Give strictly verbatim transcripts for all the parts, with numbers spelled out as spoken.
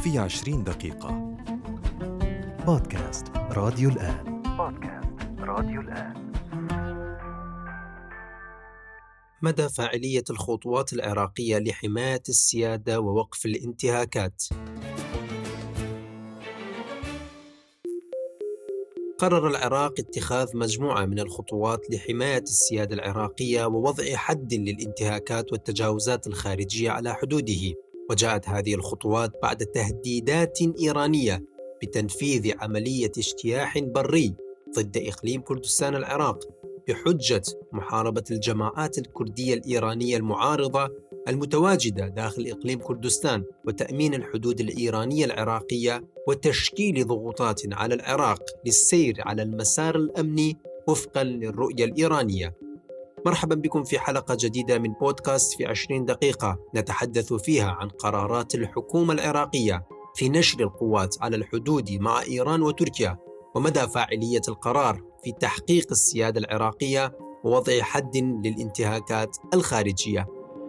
في عشرين دقيقة. بودكاست راديو الآن. بودكاست راديو الآن. مدى فاعلية الخطوات العراقية لحماية السيادة ووقف الانتهاكات. قرر العراق اتخاذ مجموعة من الخطوات لحماية السيادة العراقية ووضع حد للانتهاكات والتجاوزات الخارجية على حدوده، وجاءت هذه الخطوات بعد تهديدات إيرانية بتنفيذ عملية اجتياح بري ضد إقليم كردستان العراق بحجة محاربة الجماعات الكردية الإيرانية المعارضة المتواجدة داخل إقليم كردستان، وتأمين الحدود الإيرانية العراقية، وتشكيل ضغوطات على العراق للسير على المسار الأمني وفقاً للرؤية الإيرانية. مرحباً بكم في حلقة جديدة من بودكاست في عشرين دقيقة نتحدث فيها عن قرارات الحكومة العراقية في نشر القوات على الحدود مع إيران وتركيا، ومدى فاعلية القرار في تحقيق السيادة العراقية ووضع حد للانتهاكات الخارجية.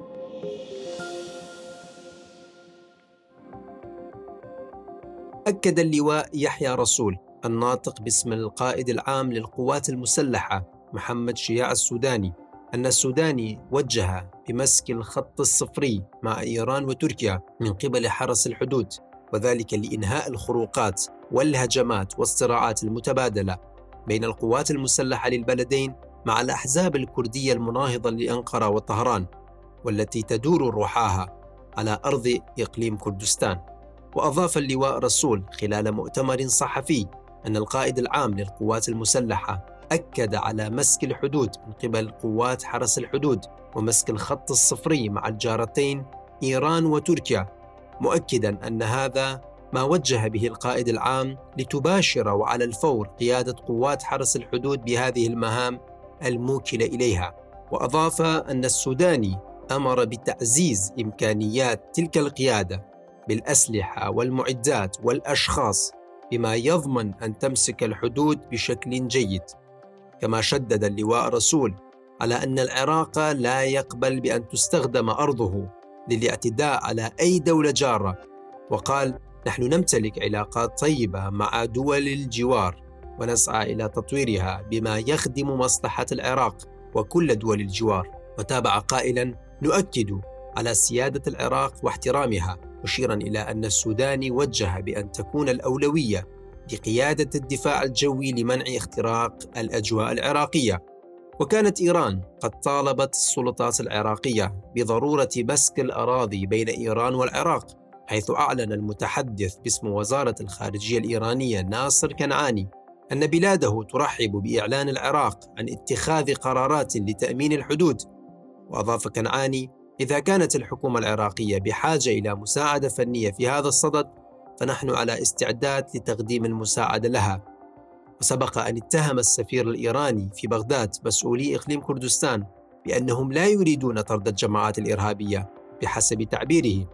أكد اللواء يحيى رسول الناطق باسم القائد العام للقوات المسلحة محمد شياع السوداني أن السوداني وجه بمسك الخط الصفري مع إيران وتركيا من قبل حرس الحدود، وذلك لإنهاء الخروقات والهجمات والصراعات المتبادلة بين القوات المسلحة للبلدين مع الأحزاب الكردية المناهضة لأنقرة وطهران، والتي تدور روحاها على أرض إقليم كردستان. وأضاف اللواء رسول خلال مؤتمر صحفي أن القائد العام للقوات المسلحة أكد على مسك الحدود من قبل قوات حرس الحدود ومسك الخط الصفري مع الجارتين إيران وتركيا، مؤكداً أن هذا ما وجه به القائد العام لتباشر وعلى الفور قيادة قوات حرس الحدود بهذه المهام الموكلة إليها. وأضاف أن السوداني أمر بتعزيز إمكانيات تلك القيادة بالأسلحة والمعدات والأشخاص بما يضمن أن تمسك الحدود بشكل جيد. كما شدد اللواء رسول على أن العراق لا يقبل بأن تستخدم أرضه للاعتداء على أي دولة جارة، وقال: نحن نمتلك علاقات طيبة مع دول الجوار ونسعى إلى تطويرها بما يخدم مصلحة العراق وكل دول الجوار. وتابع قائلاً: نؤكد على سيادة العراق واحترامها، مشيراً إلى أن السوداني وجه بأن تكون الأولوية لقيادة الدفاع الجوي لمنع اختراق الأجواء العراقية. وكانت إيران قد طالبت السلطات العراقية بضرورة مسك الأراضي بين إيران والعراق، حيث أعلن المتحدث باسم وزارة الخارجية الإيرانية ناصر كنعاني أن بلاده ترحب بإعلان العراق عن اتخاذ قرارات لتأمين الحدود. وأضاف كنعاني: إذا كانت الحكومة العراقية بحاجة إلى مساعدة فنية في هذا الصدد فنحن على استعداد لتقديم المساعدة لها. وسبق أن اتهم السفير الإيراني في بغداد مسؤولي إقليم كردستان بأنهم لا يريدون طرد الجماعات الإرهابية بحسب تعبيره،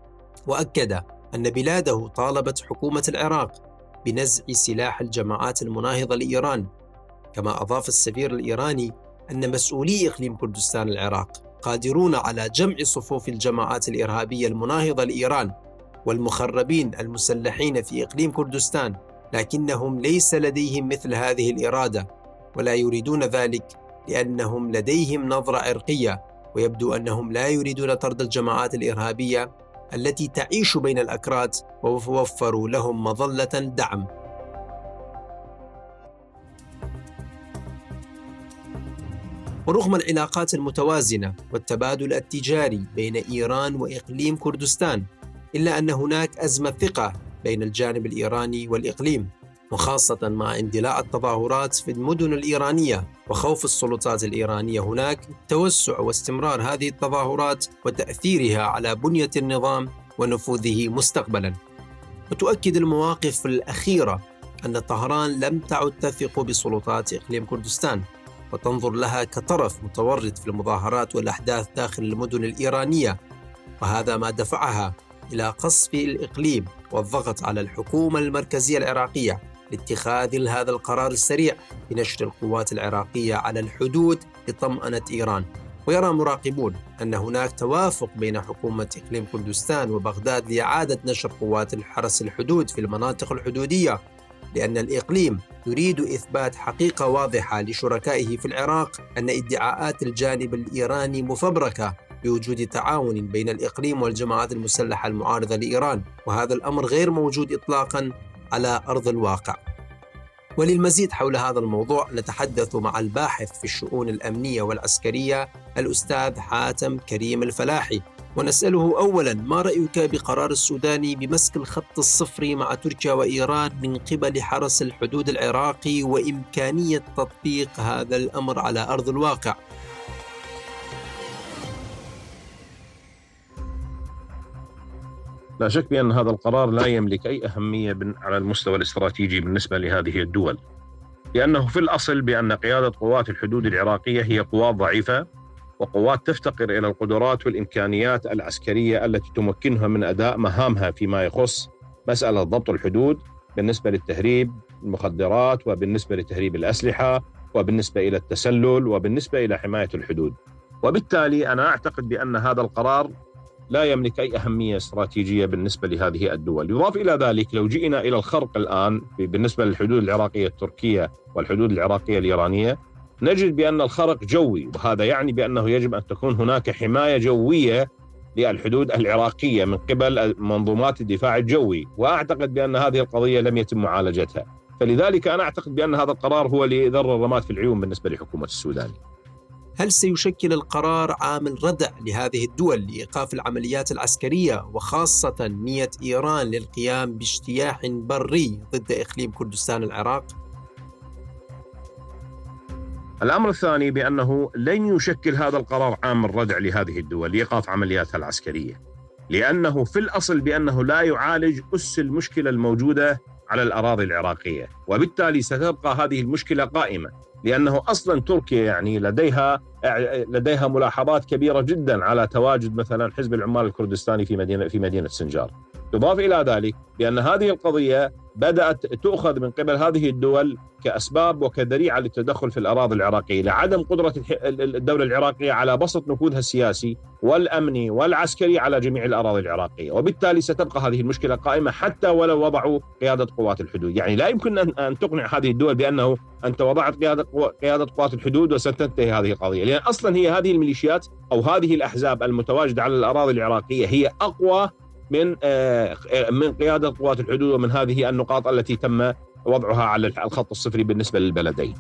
وأكد أن بلاده طالبت حكومة العراق بنزع سلاح الجماعات المناهضة لإيران. كما أضاف السفير الإيراني أن مسؤولي إقليم كردستان العراق قادرون على جمع صفوف الجماعات الإرهابية المناهضة لإيران والمخربين المسلحين في إقليم كردستان، لكنهم ليس لديهم مثل هذه الإرادة، ولا يريدون ذلك لأنهم لديهم نظرة عرقية، ويبدو أنهم لا يريدون طرد الجماعات الإرهابية التي تعيش بين الأكراد ووفروا لهم مظلة دعم. ورغم العلاقات المتوازنة والتبادل التجاري بين إيران وإقليم كردستان، إلا أن هناك أزمة ثقة بين الجانب الإيراني والإقليم، وخاصة مع اندلاع التظاهرات في المدن الإيرانية وخوف السلطات الإيرانية هناك توسع واستمرار هذه التظاهرات وتأثيرها على بنية النظام ونفوذه مستقبلاً. وتؤكد المواقف الأخيرة أن طهران لم تعد تثق بسلطات إقليم كردستان، وتنظر لها كطرف متورط في المظاهرات والأحداث داخل المدن الإيرانية، وهذا ما دفعها إلى قصف الإقليم والضغط على الحكومة المركزية العراقية لاتخاذ هذا القرار السريع بنشر القوات العراقية على الحدود لطمأنة إيران. ويرى مراقبون أن هناك توافق بين حكومة إقليم كردستان وبغداد لإعادة نشر قوات الحرس الحدود في المناطق الحدودية، لأن الإقليم يريد إثبات حقيقة واضحة لشركائه في العراق أن ادعاءات الجانب الإيراني مفبركة بوجود تعاون بين الإقليم والجماعات المسلحة المعارضة لإيران، وهذا الأمر غير موجود إطلاقاً على أرض الواقع. وللمزيد حول هذا الموضوع نتحدث مع الباحث في الشؤون الأمنية والعسكرية الأستاذ حاتم كريم الفلاحي، ونسأله أولاً ما رأيك بقرار السوداني بمسك الخط الصفري مع تركيا وإيران من قبل حرس الحدود العراقي وإمكانية تطبيق هذا الأمر على أرض الواقع؟ لا شك بأن هذا القرار لا يملك أي أهمية على المستوى الاستراتيجي بالنسبة لهذه الدول، لأنه في الأصل بأن قيادة قوات الحدود العراقية هي قوات ضعيفة وقوات تفتقر إلى القدرات والإمكانيات العسكرية التي تمكنها من أداء مهامها فيما يخص مسألة ضبط الحدود بالنسبة للتهريب المخدرات وبالنسبة لتهريب الأسلحة وبالنسبة إلى التسلل وبالنسبة إلى حماية الحدود. وبالتالي أنا أعتقد بأن هذا القرار لا يملك أي أهمية استراتيجية بالنسبة لهذه الدول. يضاف إلى ذلك لو جئنا إلى الخرق الآن بالنسبة للحدود العراقية التركية والحدود العراقية الإيرانية، نجد بأن الخرق جوي، وهذا يعني بأنه يجب أن تكون هناك حماية جوية للحدود العراقية من قبل منظومات الدفاع الجوي، وأعتقد بأن هذه القضية لم يتم معالجتها. فلذلك أنا أعتقد بأن هذا القرار هو لذر الرماد في العيون بالنسبة لحكومة السودان. هل سيشكل القرار عامل ردع لهذه الدول لإيقاف العمليات العسكرية، وخاصة نية إيران للقيام باجتياح بري ضد إقليم كردستان العراق؟ الأمر الثاني بأنه لن يشكل هذا القرار عامل ردع لهذه الدول لإيقاف عملياتها العسكرية، لأنه في الأصل بأنه لا يعالج أس المشكلة الموجودة على الأراضي العراقية، وبالتالي ستبقى هذه المشكلة قائمة، لأنه أصلا تركيا يعني لديها لديها ملاحظات كبيرة جدا على تواجد مثلا حزب العمال الكردستاني في مدينة في مدينة سنجار. يضاف إلى ذلك بأن هذه القضية بدأت تؤخذ من قبل هذه الدول كأسباب وكذريعة للتدخل في الأراضي العراقية لعدم قدرة الدولة العراقية على بسط نفوذها السياسي والأمني والعسكري على جميع الأراضي العراقية، وبالتالي ستبقى هذه المشكلة قائمة حتى ولو وضعوا قيادة قوات الحدود. يعني لا يمكن أن تقنع هذه الدول بأنه أنت وضعت قيادة قيادة قوات الحدود وستنتهي هذه القضية، لأن أصلا هي هذه الميليشيات أو هذه الأحزاب المتواجدة على الأراضي العراقية هي أقوى من من قيادة قوات الحدود، ومن هذه النقاط التي تم وضعها على الخط الصفري بالنسبة للبلدين.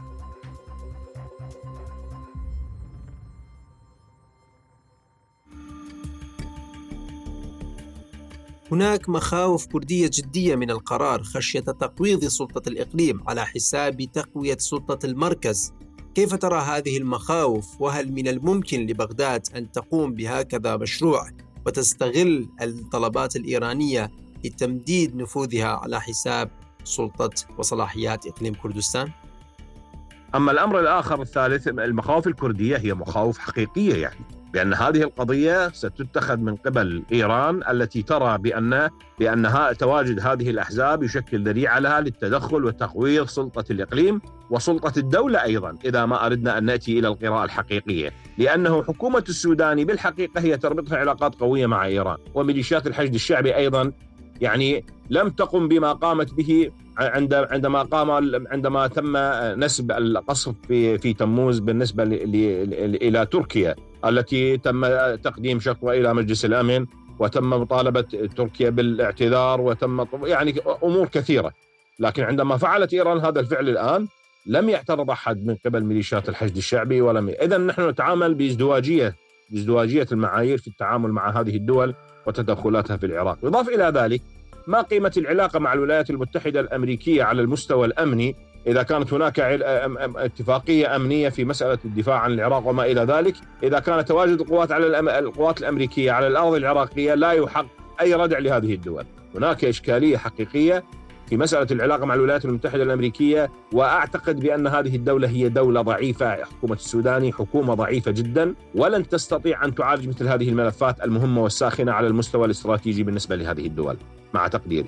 هناك مخاوف كردية جدية من القرار خشية تقويض سلطة الإقليم على حساب تقوية سلطة المركز. كيف ترى هذه المخاوف؟ وهل من الممكن لبغداد أن تقوم بهكذا مشروع وتستغل الطلبات الإيرانية لتمديد نفوذها على حساب سلطة وصلاحيات إقليم كردستان؟ أما الأمر الآخر الثالث، المخاوف الكردية هي مخاوف حقيقية، يعني بأن هذه القضية ستتخذ من قبل إيران التي ترى بأن بأنها تواجد هذه الأحزاب يشكل ذريعة لها للتدخل وتقويض سلطة الإقليم وسلطة الدولة أيضا، إذا ما أردنا أن نأتي إلى القراءة الحقيقية، لأنه حكومة السودان بالحقيقة هي تربطها علاقات قوية مع إيران، وميليشيات الحشد الشعبي أيضا يعني لم تقم بما قامت به عندما قام عندما تم نسب القصف في في تموز بالنسبة إلى تركيا، التي تم تقديم شكوى إلى مجلس الأمن وتم مطالبة تركيا بالاعتذار وتم يعني أمور كثيرة. لكن عندما فعلت إيران هذا الفعل الآن لم يعترض أحد من قبل ميليشيات الحشد الشعبي ولم. إذن نحن نتعامل بازدواجية بازدواجية المعايير في التعامل مع هذه الدول وتدخلاتها في العراق. يضاف إلى ذلك ما قيمة العلاقة مع الولايات المتحدة الأمريكية على المستوى الأمني إذا كانت هناك اتفاقية أمنية في مسألة الدفاع عن العراق وما إلى ذلك، إذا كان تواجد القوات على القوات الأمريكية على الأرض العراقية لا يحق أي ردع لهذه الدول. هناك إشكالية حقيقية في مسألة العلاقة مع الولايات المتحدة الأمريكية، وأعتقد بأن هذه الدولة هي دولة ضعيفة. حكومة السوداني حكومة ضعيفة جدا ولن تستطيع أن تعالج مثل هذه الملفات المهمة والساخنة على المستوى الاستراتيجي بالنسبة لهذه الدول مع تقديري.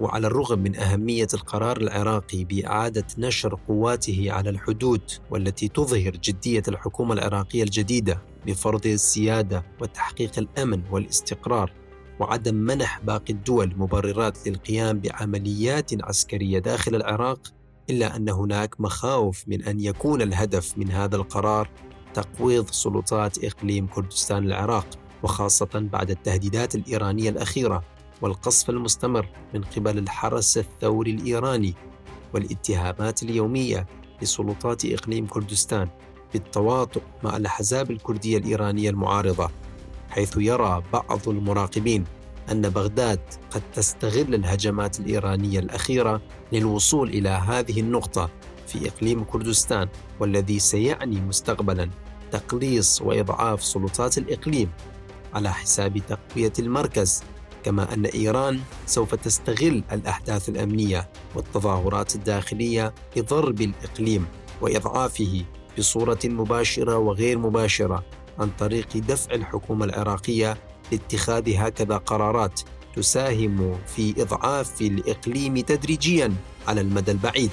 وعلى الرغم من أهمية القرار العراقي بإعادة نشر قواته على الحدود والتي تظهر جدية الحكومة العراقية الجديدة بفرض السيادة وتحقيق الأمن والاستقرار وعدم منح باقي الدول مبررات للقيام بعمليات عسكرية داخل العراق، إلا أن هناك مخاوف من أن يكون الهدف من هذا القرار تقويض سلطات إقليم كردستان العراق، وخاصة بعد التهديدات الإيرانية الأخيرة والقصف المستمر من قبل الحرس الثوري الإيراني والاتهامات اليومية لسلطات إقليم كردستان بالتواطؤ مع الأحزاب الكردية الإيرانية المعارضة، حيث يرى بعض المراقبين أن بغداد قد تستغل الهجمات الإيرانية الأخيرة للوصول إلى هذه النقطة في إقليم كردستان، والذي سيعني مستقبلاً تقليص وإضعاف سلطات الإقليم على حساب تقوية المركز، كما أن إيران سوف تستغل الأحداث الأمنية والتظاهرات الداخلية لضرب الإقليم وإضعافه بصورة مباشرة وغير مباشرة عن طريق دفع الحكومة العراقية لاتخاذ هكذا قرارات تساهم في إضعاف الإقليم تدريجياً على المدى البعيد.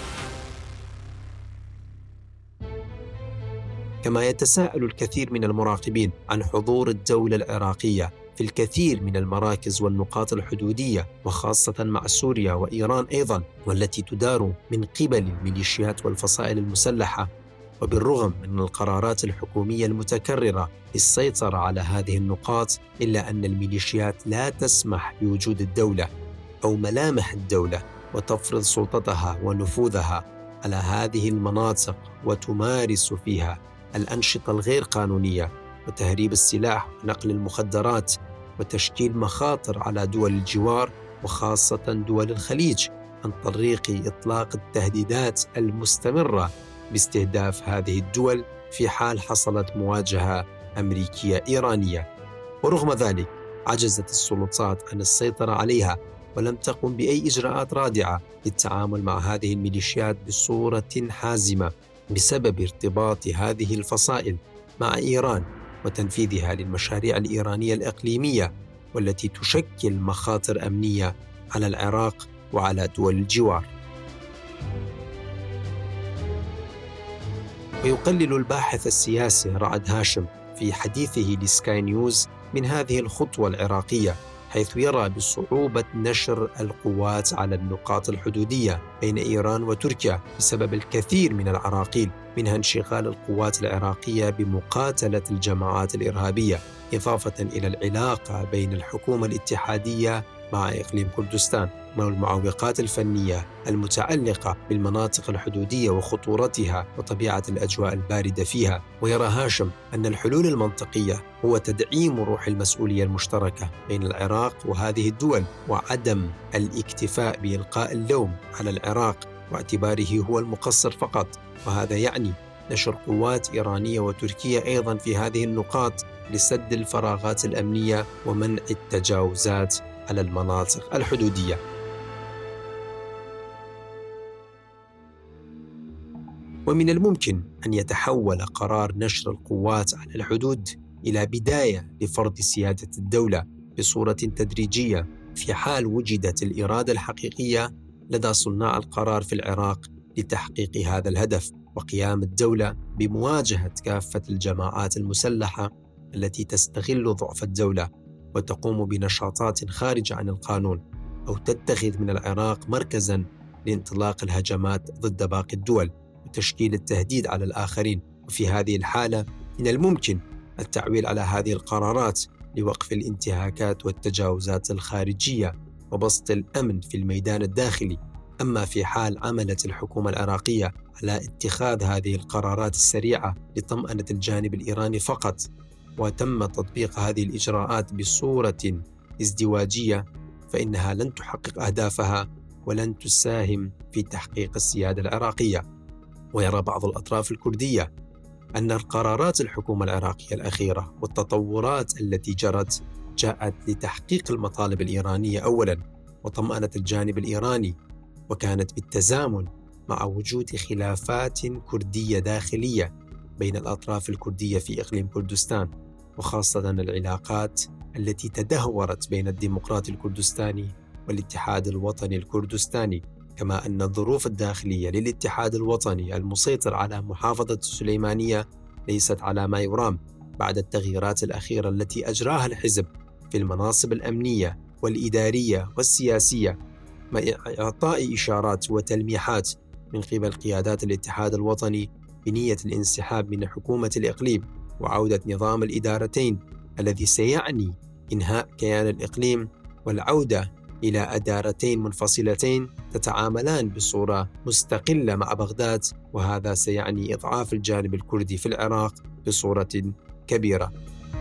كما يتساءل الكثير من المراقبين عن حضور الدولة العراقية في الكثير من المراكز والنقاط الحدودية، وخاصة مع سوريا وإيران أيضاً، والتي تدار من قبل الميليشيات والفصائل المسلحة، وبالرغم من القرارات الحكومية المتكررة للسيطرة على هذه النقاط، إلا أن الميليشيات لا تسمح بوجود الدولة أو ملامح الدولة وتفرض سلطتها ونفوذها على هذه المناطق وتمارس فيها الأنشطة الغير قانونية وتهريب السلاح ونقل المخدرات وتشكيل مخاطر على دول الجوار وخاصة دول الخليج عن طريق إطلاق التهديدات المستمرة باستهداف هذه الدول في حال حصلت مواجهة أمريكية إيرانية. ورغم ذلك عجزت السلطات عن السيطرة عليها ولم تقم بأي إجراءات رادعة للتعامل مع هذه الميليشيات بصورة حازمة بسبب ارتباط هذه الفصائل مع إيران وتنفيذها للمشاريع الإيرانية الإقليمية والتي تشكل مخاطر أمنية على العراق وعلى دول الجوار. ويقلل الباحث السياسي رعد هاشم في حديثه لسكاي نيوز من هذه الخطوة العراقية، حيث يرى بصعوبة نشر القوات على النقاط الحدودية بين إيران وتركيا بسبب الكثير من العراقيل، منها انشغال القوات العراقية بمقاتلة الجماعات الإرهابية، إضافة إلى العلاقة بين الحكومة الاتحادية مع إقليم كردستان والمعوقات الفنية المتعلقة بالمناطق الحدودية وخطورتها وطبيعة الأجواء الباردة فيها. ويرى هاشم أن الحلول المنطقية هو تدعيم روح المسؤولية المشتركة بين العراق وهذه الدول، وعدم الاكتفاء بإلقاء اللوم على العراق واعتباره هو المقصر فقط، وهذا يعني نشر قوات إيرانية وتركية أيضا في هذه النقاط لسد الفراغات الأمنية ومنع التجاوزات على المناطق الحدودية. ومن الممكن أن يتحول قرار نشر القوات على الحدود إلى بداية لفرض سيادة الدولة بصورة تدريجية في حال وجدت الإرادة الحقيقية لدى صناع القرار في العراق لتحقيق هذا الهدف، وقيام الدولة بمواجهة كافة الجماعات المسلحة التي تستغل ضعف الدولة وتقوم بنشاطات خارجة عن القانون، أو تتخذ من العراق مركزاً لانطلاق الهجمات ضد باقي الدول وتشكيل التهديد على الآخرين. وفي هذه الحالة من الممكن التعويل على هذه القرارات لوقف الانتهاكات والتجاوزات الخارجية وبسط الأمن في الميدان الداخلي. أما في حال عملت الحكومة العراقية على اتخاذ هذه القرارات السريعة لطمأنة الجانب الإيراني فقط، وتم تطبيق هذه الإجراءات بصورة ازدواجية، فإنها لن تحقق أهدافها ولن تساهم في تحقيق السيادة العراقية. ويرى بعض الأطراف الكردية أن القرارات الحكومة العراقية الأخيرة والتطورات التي جرت جاءت لتحقيق المطالب الإيرانية أولاً وطمأنة الجانب الإيراني، وكانت بالتزامن مع وجود خلافات كردية داخلية بين الأطراف الكردية في إقليم كردستان، وخاصة العلاقات التي تدهورت بين الديمقراطي الكردستاني والاتحاد الوطني الكردستاني، كما أن الظروف الداخلية للاتحاد الوطني المسيطر على محافظة السليمانية ليست على ما يرام بعد التغييرات الأخيرة التي أجراها الحزب في المناصب الأمنية والإدارية والسياسية، مع إعطاء إشارات وتلميحات من قبل قيادات الاتحاد الوطني بنية الانسحاب من حكومة الإقليم وعودة نظام الإدارتين الذي سيعني إنهاء كيان الإقليم والعودة إلى أدارتين منفصلتين تتعاملان بصورة مستقلة مع بغداد، وهذا سيعني إضعاف الجانب الكردي في العراق بصورة كبيرة.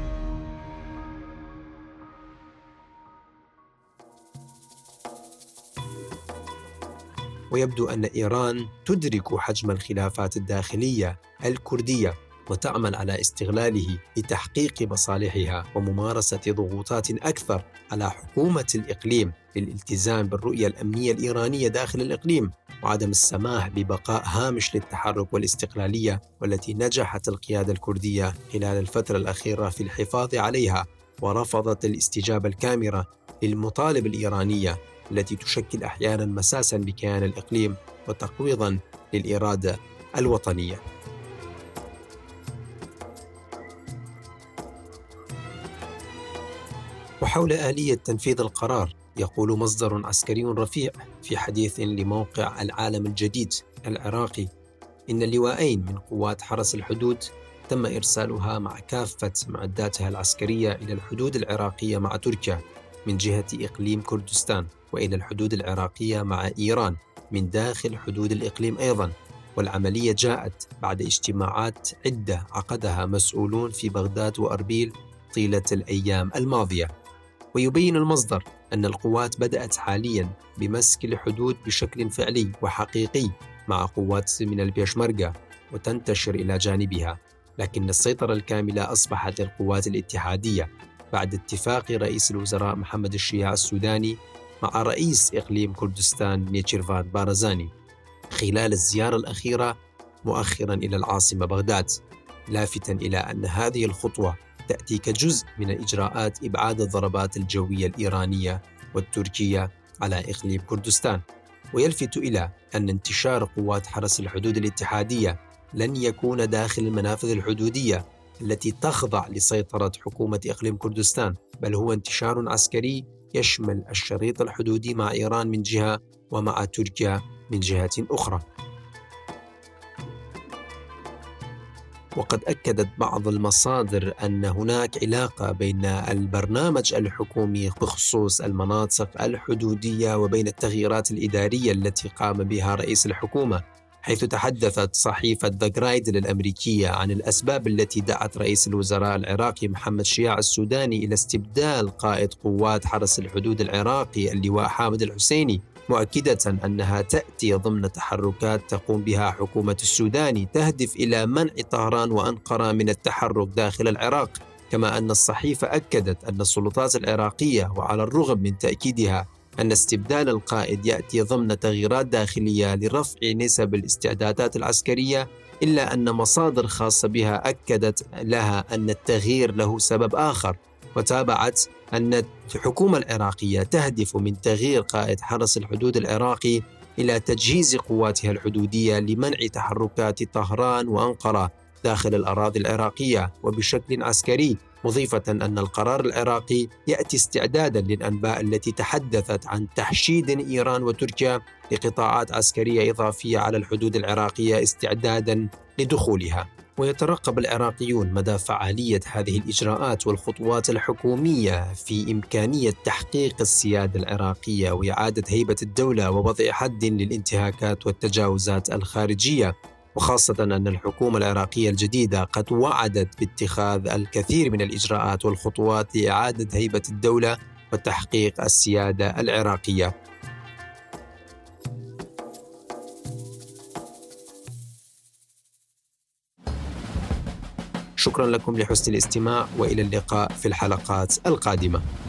ويبدو أن إيران تدرك حجم الخلافات الداخلية الكردية وتعمل على استغلاله لتحقيق مصالحها وممارسة ضغوطات أكثر على حكومة الإقليم للالتزام بالرؤية الأمنية الإيرانية داخل الإقليم وعدم السماح ببقاء هامش للتحرك والاستقلالية، والتي نجحت القيادة الكردية خلال الفترة الأخيرة في الحفاظ عليها، ورفضت الاستجابة الكاملة للمطالب الإيرانية التي تشكل أحياناً مساساً بكيان الإقليم وتقويضاً للإرادة الوطنية. وحول آلية تنفيذ القرار، يقول مصدر عسكري رفيع في حديث لموقع العالم الجديد العراقي إن اللواءين من قوات حرس الحدود تم إرسالها مع كافة معداتها العسكرية إلى الحدود العراقية مع تركيا من جهة إقليم كردستان، وإلى الحدود العراقية مع إيران من داخل حدود الإقليم أيضاً. والعملية جاءت بعد اجتماعات عدة عقدها مسؤولون في بغداد وأربيل طيلة الأيام الماضية. ويبين المصدر أن القوات بدأت حالياً بمسك الحدود بشكل فعلي وحقيقي مع قوات من البيشمركة وتنتشر إلى جانبها، لكن السيطرة الكاملة أصبحت للقوات الاتحادية بعد اتفاق رئيس الوزراء محمد الشياع السوداني مع رئيس إقليم كردستان نيتشيرفان بارزاني خلال الزيارة الأخيرة مؤخراً إلى العاصمة بغداد، لافتاً إلى أن هذه الخطوة تأتي كجزء من إجراءات إبعاد الضربات الجوية الإيرانية والتركية على إقليم كردستان. ويلفت إلى أن انتشار قوات حرس الحدود الاتحادية لن يكون داخل المنافذ الحدودية التي تخضع لسيطرة حكومة إقليم كردستان، بل هو انتشار عسكري يشمل الشريط الحدودي مع إيران من جهة ومع تركيا من جهة أخرى. وقد أكدت بعض المصادر أن هناك علاقة بين البرنامج الحكومي بخصوص المناطق الحدودية وبين التغييرات الإدارية التي قام بها رئيس الحكومة، حيث تحدثت صحيفة ذا جرايدن الأمريكية عن الأسباب التي دعت رئيس الوزراء العراقي محمد شياع السوداني إلى استبدال قائد قوات حرس الحدود العراقي اللواء حامد الحسيني، مؤكدة أنها تأتي ضمن تحركات تقوم بها حكومة السودان تهدف إلى منع طهران وأنقرة من التحرك داخل العراق. كما أن الصحيفة أكدت أن السلطات العراقية، وعلى الرغم من تأكيدها أن استبدال القائد يأتي ضمن تغييرات داخلية لرفع نسب الاستعدادات العسكرية، إلا أن مصادر خاصة بها أكدت لها أن التغيير له سبب آخر، وتابعت أن الحكومة العراقية تهدف من تغيير قائد حرس الحدود العراقي إلى تجهيز قواتها الحدودية لمنع تحركات طهران وأنقرة داخل الأراضي العراقية وبشكل عسكري، مضيفة أن القرار العراقي يأتي استعدادا للأنباء التي تحدثت عن تحشيد إيران وتركيا لقطاعات عسكرية إضافية على الحدود العراقية استعدادا لدخولها. ويترقب العراقيون مدى فعالية هذه الإجراءات والخطوات الحكومية في إمكانية تحقيق السيادة العراقية وإعادة هيبة الدولة ووضع حد للانتهاكات والتجاوزات الخارجية، وخاصة أن الحكومة العراقية الجديدة قد وعدت باتخاذ الكثير من الإجراءات والخطوات لإعادة هيبة الدولة وتحقيق السيادة العراقية. شكرا لكم لحسن الاستماع، وإلى اللقاء في الحلقات القادمة.